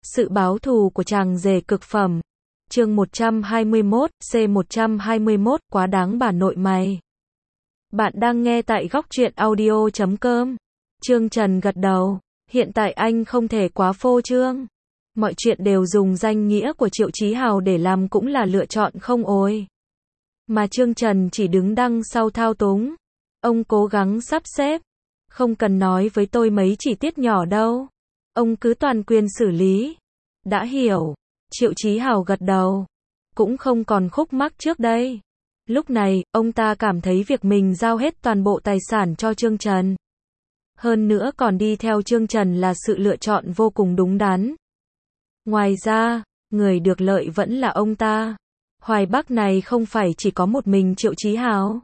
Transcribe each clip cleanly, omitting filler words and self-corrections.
Sự báo thù của chàng rể cực phẩm. Chương 121, C121, quá đáng bà nội mày. Bạn đang nghe tại góc truyện audio.com. Trương Trần gật đầu. Hiện tại anh không thể quá phô trương. Mọi chuyện đều dùng danh nghĩa của Triệu Chí Hào để làm cũng là lựa chọn không ôi. Mà Trương Trần chỉ đứng đằng sau thao túng. Ông cố gắng sắp xếp. Không cần nói với tôi mấy chi tiết nhỏ đâu. Ông cứ toàn quyền xử lý. Đã hiểu. Triệu Chí Hào gật đầu. Cũng không còn khúc mắc trước đây. Lúc này, ông ta cảm thấy việc mình giao hết toàn bộ tài sản cho Trương Trần. Hơn nữa còn đi theo Trương Trần là sự lựa chọn vô cùng đúng đắn. Ngoài ra, người được lợi vẫn là ông ta. Hoài Bắc này không phải chỉ có một mình Triệu Chí Hào.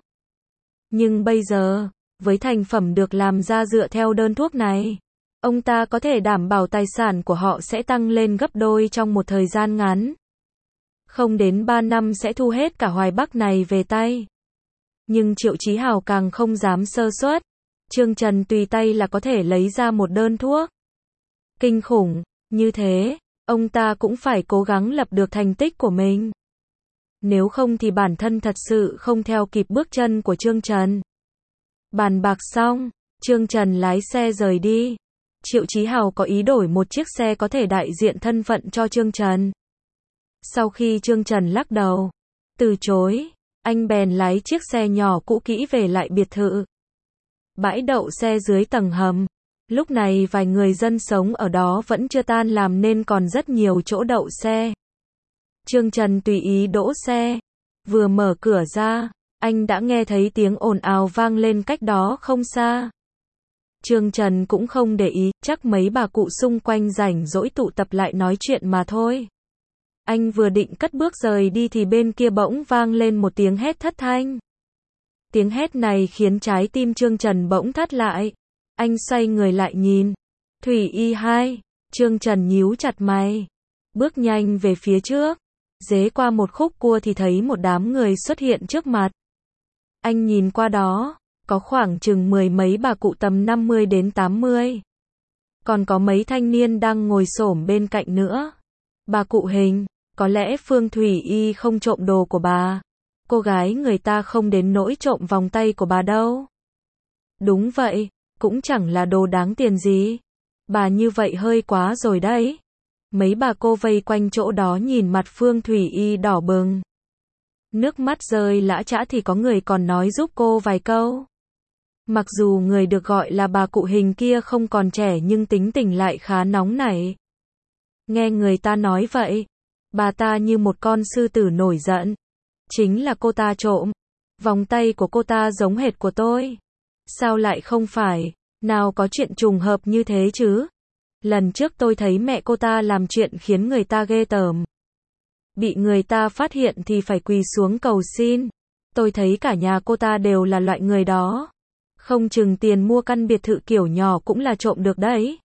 Nhưng bây giờ, với thành phẩm được làm ra dựa theo đơn thuốc này, ông ta có thể đảm bảo tài sản của họ sẽ tăng lên gấp đôi trong một thời gian ngắn. Không đến 3 năm sẽ thu hết cả Hoài Bắc này về tay. Nhưng Triệu Chí Hào càng không dám sơ suất. Trương Trần tùy tay là có thể lấy ra một đơn thuốc. Kinh khủng, như thế, ông ta cũng phải cố gắng lập được thành tích của mình. Nếu không thì bản thân thật sự không theo kịp bước chân của Trương Trần. Bàn bạc xong, Trương Trần lái xe rời đi. Triệu Chí Hào có ý đổi một chiếc xe có thể đại diện thân phận cho Trương Trần. Sau khi Trương Trần lắc đầu, từ chối, anh bèn lái chiếc xe nhỏ cũ kỹ về lại biệt thự. Bãi đậu xe dưới tầng hầm. Lúc này vài người dân sống ở đó vẫn chưa tan làm nên còn rất nhiều chỗ đậu xe. Trương Trần tùy ý đỗ xe. Vừa mở cửa ra, anh đã nghe thấy tiếng ồn ào vang lên cách đó không xa. Trương Trần cũng không để ý, chắc mấy bà cụ xung quanh rảnh rỗi tụ tập lại nói chuyện mà thôi. Anh vừa định cất bước rời đi thì bên kia bỗng vang lên một tiếng hét thất thanh. Tiếng hét này khiến trái tim Trương Trần bỗng thắt lại. Anh xoay người lại nhìn. Thủy Y 2, Trương Trần nhíu chặt mày. Bước nhanh về phía trước. Dế qua một khúc cua thì thấy một đám người xuất hiện trước mặt. Anh nhìn qua đó, có khoảng chừng mười mấy bà cụ tầm 50 đến 80. Còn có mấy thanh niên đang ngồi xổm bên cạnh nữa. Bà cụ Hình, có lẽ Phương Thủy Y không trộm đồ của bà. Cô gái người ta không đến nỗi trộm vòng tay của bà đâu. Đúng vậy, cũng chẳng là đồ đáng tiền gì. Bà như vậy hơi quá rồi đấy. Mấy bà cô vây quanh chỗ đó nhìn mặt Phương Thủy Y đỏ bừng. Nước mắt rơi lã chã thì có người còn nói giúp cô vài câu. Mặc dù người được gọi là bà cụ Hình kia không còn trẻ nhưng tính tình lại khá nóng nảy. Nghe người ta nói vậy, bà ta như một con sư tử nổi giận. Chính là cô ta trộm. Vòng tay của cô ta giống hệt của tôi. Sao lại không phải? Nào có chuyện trùng hợp như thế chứ? Lần trước tôi thấy mẹ cô ta làm chuyện khiến người ta ghê tởm. Bị người ta phát hiện thì phải quỳ xuống cầu xin. Tôi thấy cả nhà cô ta đều là loại người đó. Không chừng tiền mua căn biệt thự kiểu nhỏ cũng là trộm được đấy.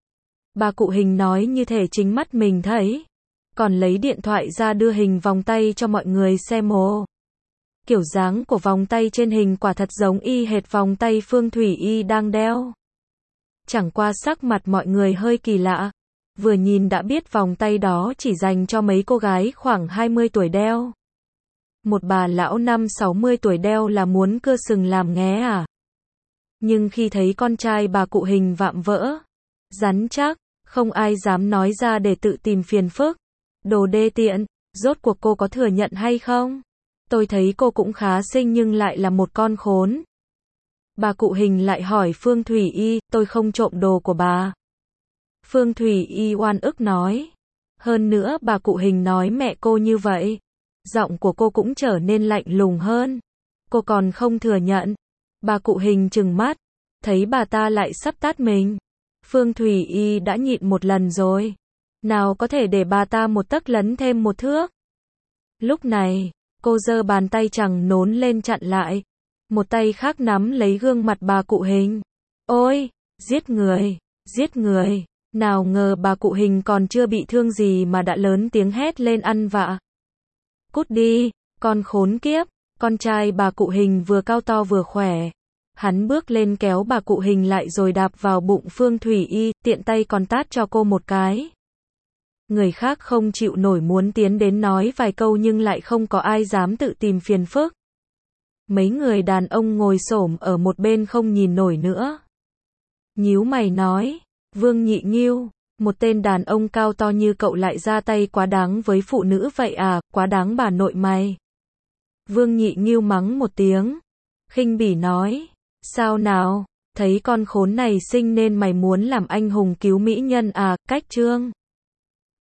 Bà cụ Hình nói như thể chính mắt mình thấy. Còn lấy điện thoại ra đưa hình vòng tay cho mọi người xem mồ. Kiểu dáng của vòng tay trên hình quả thật giống y hệt vòng tay Phương Thủy Y đang đeo. Chẳng qua sắc mặt mọi người hơi kỳ lạ. Vừa nhìn đã biết vòng tay đó chỉ dành cho mấy cô gái khoảng 20 tuổi đeo. Một bà lão 50-60 tuổi đeo là muốn cưa sừng làm nghé à? Nhưng khi thấy con trai bà cụ Hình vạm vỡ, rắn chắc, không ai dám nói ra để tự tìm phiền phức. Đồ đê tiện, rốt cuộc cô có thừa nhận hay không? Tôi thấy cô cũng khá xinh nhưng lại là một con khốn. Bà cụ Hình lại hỏi Phương Thủy Y, tôi không trộm đồ của bà. Phương Thủy Y oan ức nói. Hơn nữa bà cụ Hình nói mẹ cô như vậy. Giọng của cô cũng trở nên lạnh lùng hơn. Cô còn không thừa nhận. Bà cụ Hình trừng mắt. Thấy bà ta lại sắp tát mình. Phương Thủy Y đã nhịn một lần rồi. Nào có thể để bà ta một tấc lấn thêm một thước. Lúc này, cô giơ bàn tay trắng nốn lên chặn lại. Một tay khác nắm lấy gương mặt bà cụ Hình. Ôi, giết người, giết người. Nào ngờ bà cụ Hình còn chưa bị thương gì mà đã lớn tiếng hét lên ăn vạ. Cút đi, con khốn kiếp. Con trai bà cụ Hình vừa cao to vừa khỏe. Hắn bước lên kéo bà cụ Hình lại rồi đạp vào bụng Phương Thủy Y, tiện tay còn tát cho cô một cái. Người khác không chịu nổi muốn tiến đến nói vài câu nhưng lại không có ai dám tự tìm phiền phức. Mấy người đàn ông ngồi xổm ở một bên không nhìn nổi nữa. Nhíu mày nói, Vương Nhị Nghiêu, một tên đàn ông cao to như cậu lại ra tay quá đáng với phụ nữ vậy à, quá đáng bà nội mày. Vương Nhị Nghiêu mắng một tiếng, khinh bỉ nói, sao nào, thấy con khốn này sinh nên mày muốn làm anh hùng cứu mỹ nhân à, cách trương.